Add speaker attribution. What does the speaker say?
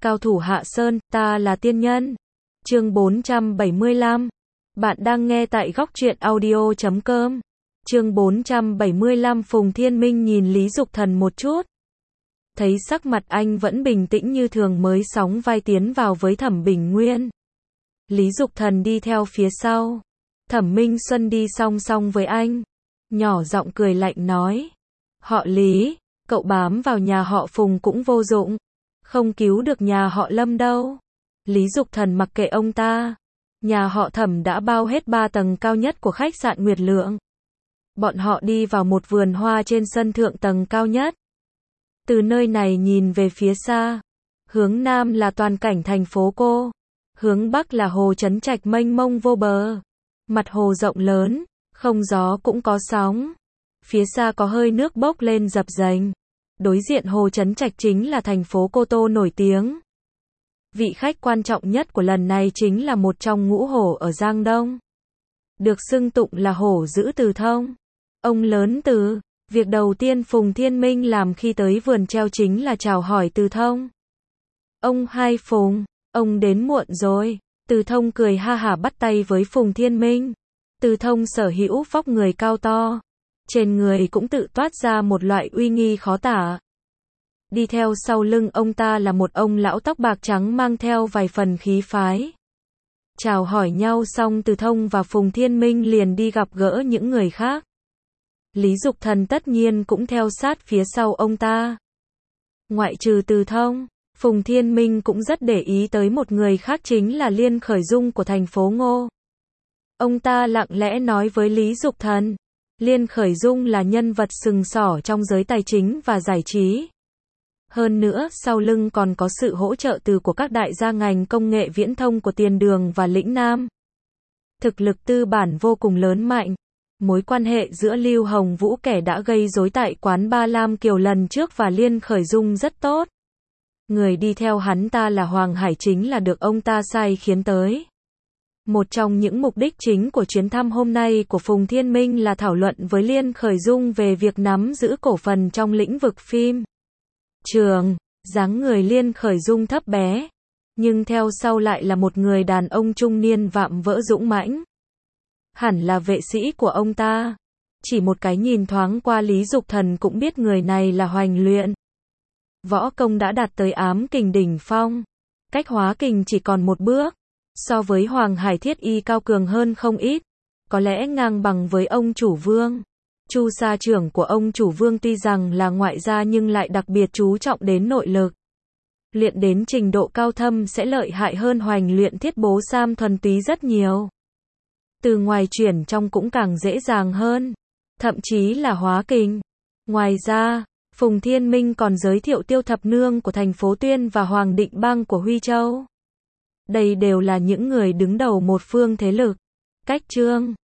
Speaker 1: Cao thủ hạ sơn, ta là tiên nhân. Chương 475. Bạn đang nghe tại góc truyện audio.com. Chương 475. Phùng Thiên Minh nhìn Lý Dục Thần một chút. Thấy sắc mặt anh vẫn bình tĩnh như thường mới sóng vai tiến vào với Thẩm Bình Nguyên. Lý Dục Thần đi theo phía sau. Thẩm Minh Xuân đi song song với anh. Nhỏ giọng cười lạnh nói. Họ Lý, cậu bám vào nhà họ Phùng cũng vô dụng. Không cứu được nhà họ Lâm đâu. Lý Dục Thần mặc kệ ông ta. Nhà họ Thẩm đã bao hết 3 tầng cao nhất của khách sạn Nguyệt Lượng. Bọn họ đi vào một vườn hoa trên sân thượng tầng cao nhất. Từ nơi này nhìn về phía xa. Hướng nam là toàn cảnh thành phố Cô. Hướng bắc là hồ Trấn Trạch mênh mông vô bờ. Mặt hồ rộng lớn, không gió cũng có sóng. Phía xa có hơi nước bốc lên dập dềnh. Đối diện hồ Trấn Trạch chính là thành phố Cô Tô nổi tiếng. Vị khách quan trọng nhất của lần này chính là một trong ngũ hổ ở Giang Đông. Được xưng tụng là hổ dữ Từ Thông. Ông lớn Từ. Việc đầu tiên Phùng Thiên Minh làm khi tới vườn treo chính là chào hỏi Từ Thông. Ông hai Phùng, ông đến muộn rồi. Từ Thông cười ha hả bắt tay với Phùng Thiên Minh. Từ Thông sở hữu vóc người cao to. Trên người cũng tự toát ra một loại uy nghi khó tả. Đi theo sau lưng ông ta là một ông lão tóc bạc trắng mang theo vài phần khí phái. Chào hỏi nhau xong Từ Thông và Phùng Thiên Minh liền đi gặp gỡ những người khác. Lý Dục Thần tất nhiên cũng theo sát phía sau ông ta. Ngoại trừ Từ Thông, Phùng Thiên Minh cũng rất để ý tới một người khác chính là Liên Khởi Dung của thành phố Ngô. Ông ta lặng lẽ nói với Lý Dục Thần. Liên Khởi Dung là nhân vật sừng sỏ trong giới tài chính và giải trí. Hơn nữa, sau lưng còn có sự hỗ trợ từ của các đại gia ngành công nghệ viễn thông của Tiền Đường và Lĩnh Nam. Thực lực tư bản vô cùng lớn mạnh. Mối quan hệ giữa Lưu Hồng Vũ kẻ đã gây rối tại quán Ba Lam Kiều lần trước và Liên Khởi Dung rất tốt. Người đi theo hắn ta là Hoàng Hải chính là được ông ta sai khiến tới. Một trong những mục đích chính của chuyến thăm hôm nay của Phùng Thiên Minh là thảo luận với Liên Khởi Dung về việc nắm giữ cổ phần trong lĩnh vực phim trường. Dáng người Liên Khởi Dung thấp bé, nhưng theo sau lại là một người đàn ông trung niên vạm vỡ dũng mãnh. Hẳn là vệ sĩ của ông ta. Chỉ một cái nhìn thoáng qua Lý Dục Thần cũng biết người này là hoành luyện. Võ công đã đạt tới ám kình đỉnh phong. Cách hóa kình chỉ còn một bước. So với Hoàng Hải Thiết Y cao cường hơn không ít. Có lẽ ngang bằng với ông chủ Vương. Chu sa trưởng của ông chủ Vương tuy rằng là ngoại gia nhưng lại đặc biệt chú trọng đến nội lực. Luyện đến trình độ cao thâm sẽ lợi hại hơn hoành luyện Thiết Bố Sam thuần túy rất nhiều. Từ ngoài chuyển trong cũng càng dễ dàng hơn. Thậm chí là hóa kình. Ngoài ra, Phùng Thiên Minh còn giới thiệu Tiêu Thập Nương của thành phố Tuyên và Hoàng Định Bang của Huy Châu. Đây đều là những người đứng đầu một phương thế lực. Cách chương